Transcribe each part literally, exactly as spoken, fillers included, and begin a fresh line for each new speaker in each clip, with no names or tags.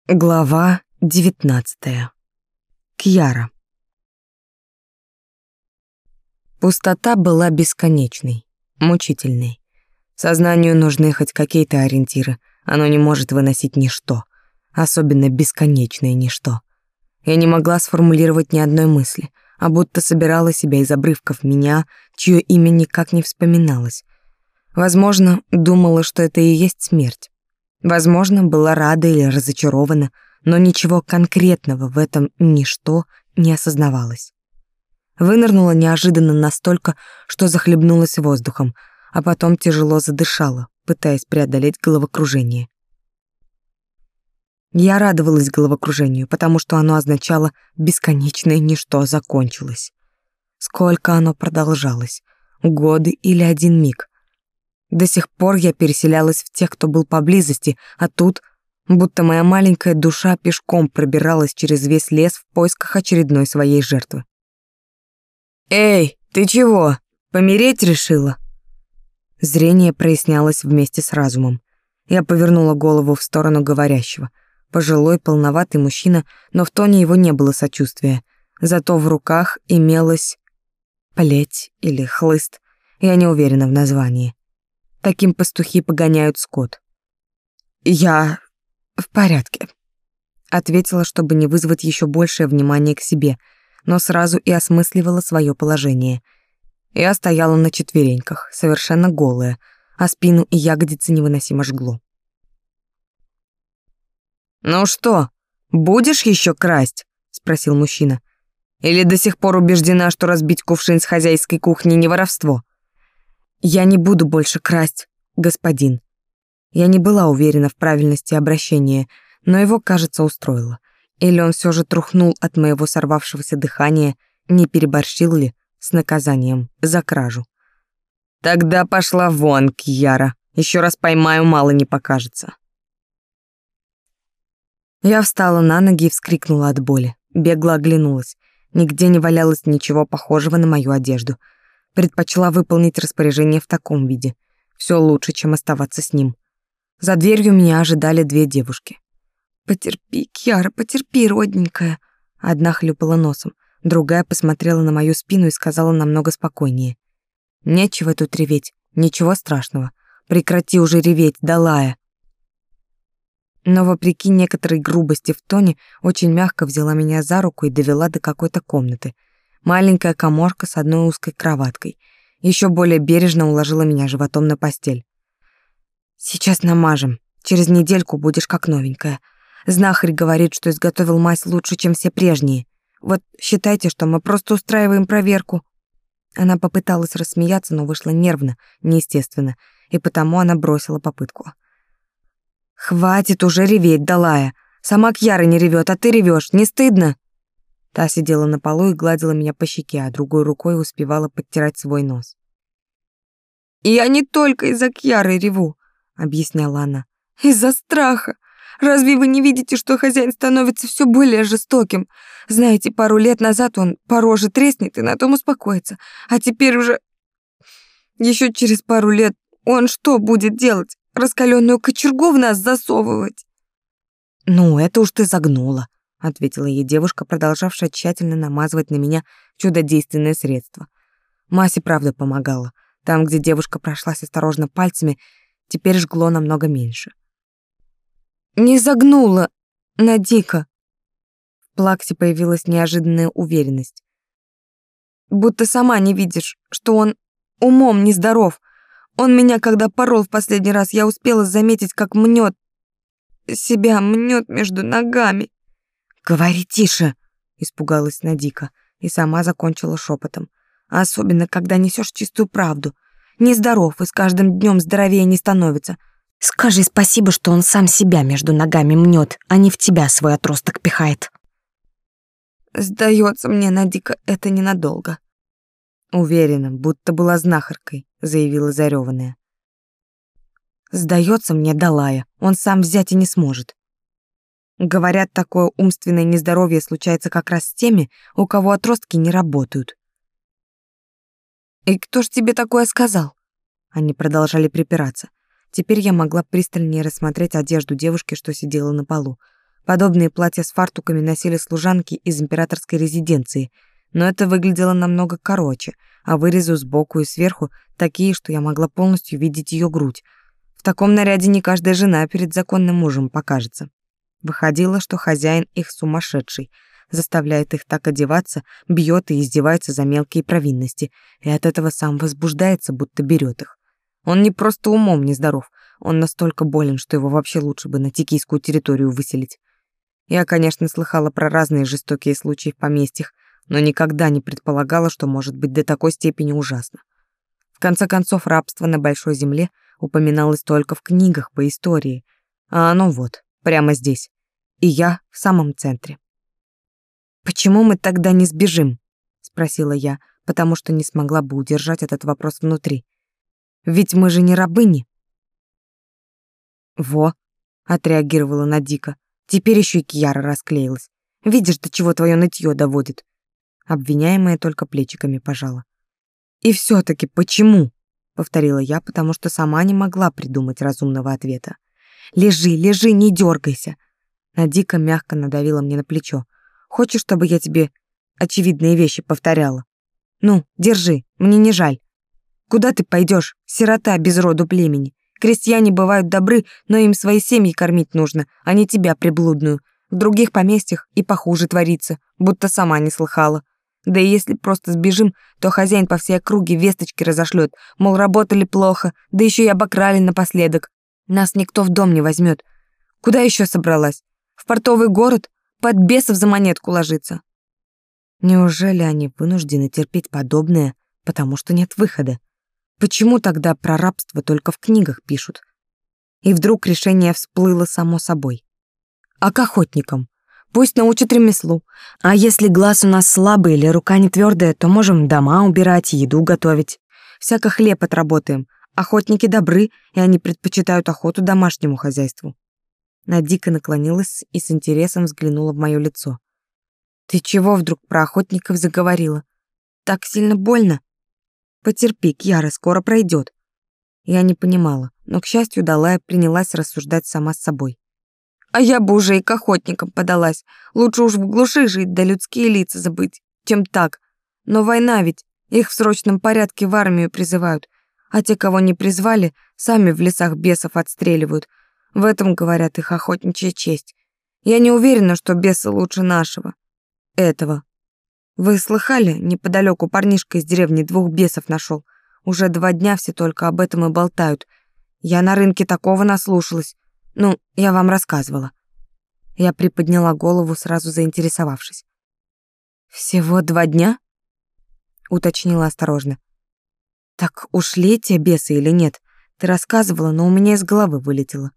Глава девятнадцатая. Кьяра. Пустота была бесконечной, мучительной. Сознанию нужны хоть какие-то ориентиры. Оно не может выносить ничто, особенно бесконечное ничто. Я не могла сформулировать ни одной мысли, а будто собирала себя из обрывков меня, чье имя никак не вспоминалось. Возможно, думала, что это и есть смерть. Возможно, была рада или разочарована, но ничего конкретного в этом ничто не осознавалось. Вынырнула неожиданно настолько, что захлебнулась воздухом, а потом тяжело задышала, пытаясь преодолеть головокружение. Я радовалась головокружению, потому что оно означало «бесконечное ничто закончилось». Сколько оно продолжалось? Годы или один миг? До сих пор я переселялась в тех, кто был поблизости, а тут, будто моя маленькая душа пешком пробиралась через весь лес в поисках очередной своей жертвы. «Эй, ты чего? Помереть решила?» Зрение прояснялось вместе с разумом. Я повернула голову в сторону говорящего. Пожилой, полноватый мужчина, но в тоне его не было сочувствия. Зато в руках имелась плеть или хлыст. Я не уверена в названии. Таким пастухи погоняют скот. «Я в порядке», — ответила, чтобы не вызвать еще большее внимание к себе, но сразу и осмысливала свое положение. Я стояла на четвереньках, совершенно голая, а спину и ягодицы невыносимо жгло. «Ну что, будешь еще красть?» — спросил мужчина. «Или до сих пор убеждена, что разбить кувшин с хозяйской кухни не воровство?» «Я не буду больше красть, господин». Я не была уверена в правильности обращения, но его, кажется, устроило. Или он все же трухнул от моего сорвавшегося дыхания, не переборщил ли с наказанием за кражу. «Тогда пошла вон, Кьяра. Еще раз поймаю, мало не покажется». Я встала на ноги и вскрикнула от боли. Бегло оглянулась. Нигде не валялось ничего похожего на мою одежду. Предпочла выполнить распоряжение в таком виде. Все лучше, чем оставаться с ним. За дверью меня ожидали две девушки. «Потерпи, Кьяра, потерпи, родненькая». Одна хлюпала носом, другая посмотрела на мою спину и сказала намного спокойнее. «Нечего тут реветь, ничего страшного. Прекрати уже реветь, Далая». Но вопреки некоторой грубости в тоне, очень мягко взяла меня за руку и довела до какой-то комнаты. Маленькая каморка с одной узкой кроваткой. Еще более бережно уложила меня животом на постель. «Сейчас намажем. Через недельку будешь как новенькая. Знахарь говорит, что изготовил мазь лучше, чем все прежние. Вот считайте, что мы просто устраиваем проверку». Она попыталась рассмеяться, но вышла нервно, неестественно, и потому она бросила попытку. «Хватит уже реветь, Далая. Сама Кьяра не ревет, а ты ревешь. Не стыдно?» Та сидела на полу и гладила меня по щеке, а другой рукой успевала подтирать свой нос. «Я не только из-за Кьяры реву», — объясняла она. «Из-за страха. Разве вы не видите, что хозяин становится все более жестоким? Знаете, пару лет назад он по роже треснет и на том успокоится. А теперь уже... Еще через пару лет он что будет делать? Раскаленную кочергу в нас засовывать?» «Ну, это уж ты загнула», — ответила ей девушка, продолжавшая тщательно намазывать на меня чудодейственное средство. Мазь и правда помогала. Там, где девушка прошлась осторожно пальцами, теперь жгло намного меньше. «Не загнула, Надика!» В плаксе появилась неожиданная уверенность. «Будто сама не видишь, что он умом нездоров. Он меня, когда порол в последний раз, я успела заметить, как мнет себя, мнет между ногами». «Говори тише!» — испугалась Надика и сама закончила шепотом. «Особенно, когда несешь чистую правду. Нездоров и с каждым днем здоровее не становится. Скажи спасибо, что он сам себя между ногами мнет, а не в тебя свой отросток пихает». «Сдается мне, Надика, это ненадолго». «Уверена, будто была знахаркой», — заявила зареванная. «Сдается мне, Далая, он сам взять и не сможет. Говорят, такое умственное нездоровье случается как раз с теми, у кого отростки не работают». «И кто ж тебе такое сказал?» Они продолжали припираться. Теперь я могла пристальнее рассмотреть одежду девушки, что сидела на полу. Подобные платья с фартуками носили служанки из императорской резиденции, но это выглядело намного короче, а вырезы сбоку и сверху такие, что я могла полностью видеть ее грудь. В таком наряде не каждая жена перед законным мужем покажется. Выходило, что хозяин их сумасшедший, заставляет их так одеваться, бьет и издевается за мелкие провинности, и от этого сам возбуждается, будто берет их. Он не просто умом нездоров, он настолько болен, что его вообще лучше бы на тикийскую территорию выселить. Я, конечно, слыхала про разные жестокие случаи в поместьях, но никогда не предполагала, что может быть до такой степени ужасно. В конце концов, рабство на Большой Земле упоминалось только в книгах по истории, а оно вот, прямо здесь. И я в самом центре. «Почему мы тогда не сбежим?» — спросила я, потому что не смогла бы удержать этот вопрос внутри. «Ведь мы же не рабыни». «Во», — отреагировала Надика. Теперь еще и Кьяра расклеилась. «Видишь, до чего твое нытье доводит?» Обвиняемая только плечиками пожала. «И все-таки почему?» — повторила я, потому что сама не могла придумать разумного ответа. «Лежи, лежи, не дергайся!» Надика мягко надавила мне на плечо. «Хочешь, чтобы я тебе очевидные вещи повторяла? Ну, держи, мне не жаль. Куда ты пойдешь, сирота без роду племени? Крестьяне бывают добры, но им свои семьи кормить нужно, а не тебя, приблудную. В других поместьях и похуже творится, будто сама не слыхала. Да и если просто сбежим, то хозяин по всей округе весточки разошлет, мол, работали плохо, да еще и обокрали напоследок. Нас никто в дом не возьмет. Куда еще собралась? В портовый город? Под бесов за монетку ложиться?» Неужели они вынуждены терпеть подобное, потому что нет выхода? Почему тогда про рабство только в книгах пишут? И вдруг решение всплыло само собой. А к охотникам? Пусть научат ремеслу. А если глаз у нас слабый или рука не твердая, то можем дома убирать, еду готовить. Всяко хлеб отработаем. Охотники добры, и они предпочитают охоту домашнему хозяйству. Надика наклонилась и с интересом взглянула в мое лицо. «Ты чего вдруг про охотников заговорила? Так сильно больно? Потерпи, Кьяра, скоро пройдет». Я не понимала, но, к счастью, Далая принялась рассуждать сама с собой. «А я бы уже и к охотникам подалась. Лучше уж в глуши жить, да людские лица забыть, чем так. Но война ведь, их в срочном порядке в армию призывают, а те, кого не призвали, сами в лесах бесов отстреливают. В этом, говорят, их охотничья честь. Я не уверена, что бесы лучше нашего. Этого. Вы слыхали, неподалеку парнишка из деревни двух бесов нашел. Уже два дня все только об этом и болтают. Я на рынке такого наслушалась. Ну, я вам рассказывала». Я приподняла голову, сразу заинтересовавшись. «Всего два дня?» — уточнила осторожно. «Так ушли те бесы или нет? Ты рассказывала, но у меня из головы вылетело».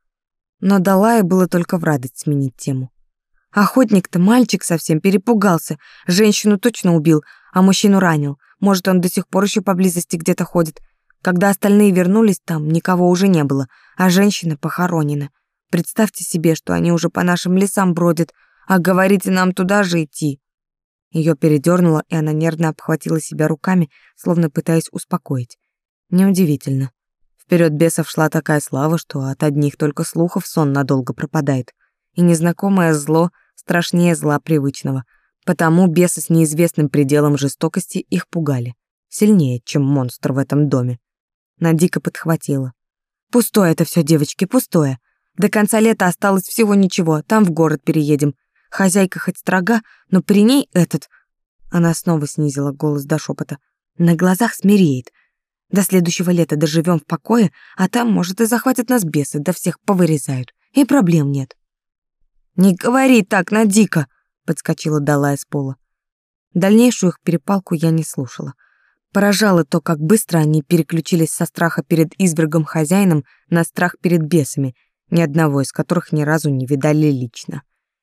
Но Далае было только в радость сменить тему. Охотник-то мальчик совсем перепугался, женщину точно убил, а мужчину ранил. Может, он до сих пор еще поблизости где-то ходит. Когда остальные вернулись, там никого уже не было, а женщина похоронена. Представьте себе, что они уже по нашим лесам бродят, а говорите нам туда же идти. Ее передернуло, и она нервно обхватила себя руками, словно пытаясь успокоить. Неудивительно. Вперед бесов шла такая слава, что от одних только слухов сон надолго пропадает. И незнакомое зло страшнее зла привычного. Потому бесы с неизвестным пределом жестокости их пугали. Сильнее, чем монстр в этом доме. Надика подхватила. «Пустое это все, девочки, пустое. До конца лета осталось всего ничего, там в город переедем. Хозяйка хоть строга, но при ней этот...» Она снова снизила голос до шепота. «На глазах смиреет. До следующего лета доживем в покое, а там, может, и захватят нас бесы, да всех повырезают. И проблем нет». «Не говори так, Надика!» — подскочила Далая с пола. Дальнейшую их перепалку я не слушала. Поражало то, как быстро они переключились со страха перед извергом-хозяином на страх перед бесами, ни одного из которых ни разу не видали лично.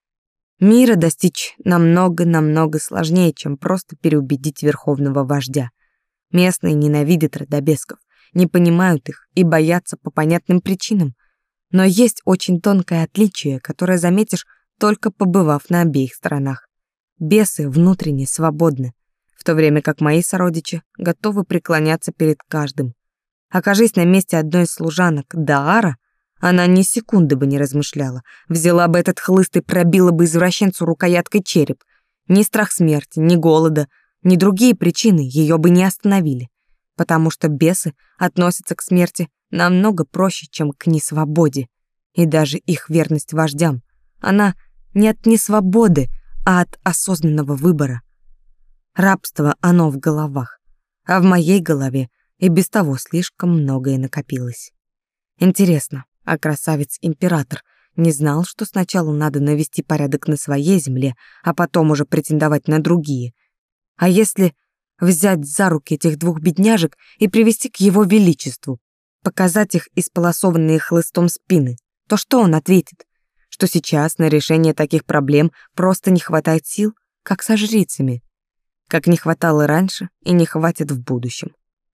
Мира достичь намного-намного сложнее, чем просто переубедить верховного вождя. Местные ненавидят родобесков, не понимают их и боятся по понятным причинам. Но есть очень тонкое отличие, которое заметишь, только побывав на обеих сторонах. Бесы внутренне свободны, в то время как мои сородичи готовы преклоняться перед каждым. Окажись на месте одной из служанок Даара, Она ни секунды бы не размышляла. Взяла бы этот хлыст и пробила бы извращенцу рукояткой череп. Ни страх смерти, ни голода, ни другие причины ее бы не остановили. Потому что бесы относятся к смерти намного проще, чем к несвободе. И даже их верность вождям, она не от несвободы, а от осознанного выбора. Рабство оно в головах, а в моей голове и без того слишком многое накопилось. Интересно, а красавец-император не знал, что сначала надо навести порядок на своей земле, а потом уже претендовать на другие? А если взять за руки этих двух бедняжек и привести к его величеству, показать их исполосованные хлыстом спины, то что он ответит? Что сейчас на решение таких проблем просто не хватает сил, как со жрицами, как не хватало раньше и не хватит в будущем.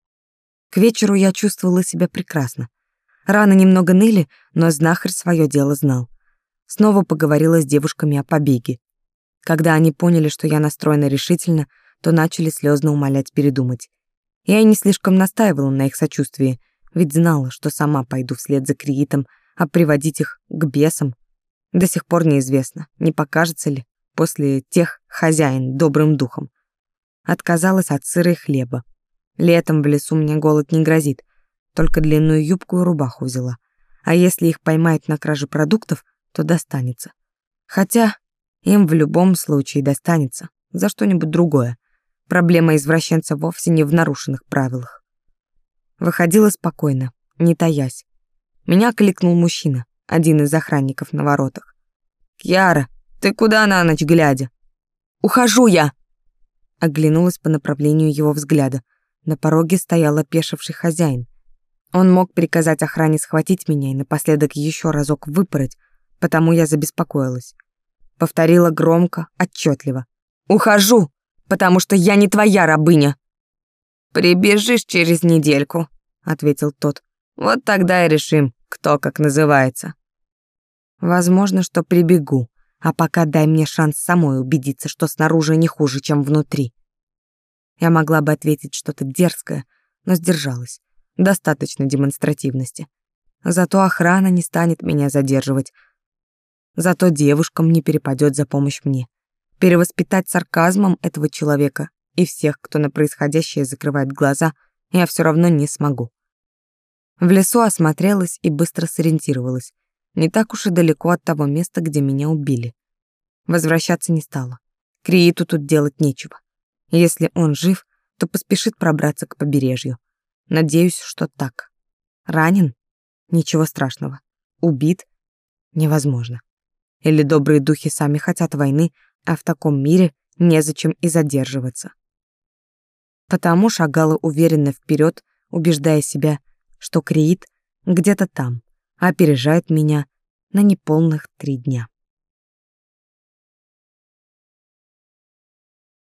К вечеру я чувствовала себя прекрасно. Раны немного ныли, но знахарь свое дело знал. Снова поговорила с девушками о побеге. Когда они поняли, что я настроена решительно, то начали слезно умолять передумать. Я и не слишком настаивала на их сочувствии, ведь знала, что сама пойду вслед за Криитом, а приводить их к бесам до сих пор неизвестно, не покажется ли после тех хозяин добрым духом. Отказалась от сыра и хлеба. Летом в лесу мне голод не грозит, только длинную юбку и рубаху взяла. А если их поймают на краже продуктов, то достанется. Хотя им в любом случае достанется за что-нибудь другое. Проблема извращенца вовсе не в нарушенных правилах. Выходила спокойно, не таясь. Меня кликнул мужчина, один из охранников на воротах. «Кьяра, ты куда на ночь глядя?» «Ухожу я!» Оглянулась по направлению его взгляда. На пороге стоял опешивший хозяин. Он мог приказать охране схватить меня и напоследок еще разок выпороть, потому я забеспокоилась. Повторила громко, отчетливо. «Ухожу, потому что я не твоя рабыня!» «Прибежишь через недельку», — ответил тот. «Вот тогда и решим, кто как называется». «Возможно, что прибегу, а пока дай мне шанс самой убедиться, что снаружи не хуже, чем внутри». Я могла бы ответить что-то дерзкое, но сдержалась. Достаточно демонстративности. Зато охрана не станет меня задерживать. Зато девушкам не перепадет за помощь мне. Перевоспитать сарказмом этого человека и всех, кто на происходящее закрывает глаза, я все равно не смогу. В лесу осмотрелась и быстро сориентировалась. Не так уж и далеко от того места, где меня убили. Возвращаться не стала. Крииту тут делать нечего. Если он жив, то поспешит пробраться к побережью. Надеюсь, что так. Ранен? Ничего страшного. Убит? Невозможно. Или добрые духи сами хотят войны, а в таком мире незачем и задерживаться. Потому шагала уверенно вперед, убеждая себя, что Криит где-то там, опережает меня на неполных три дня.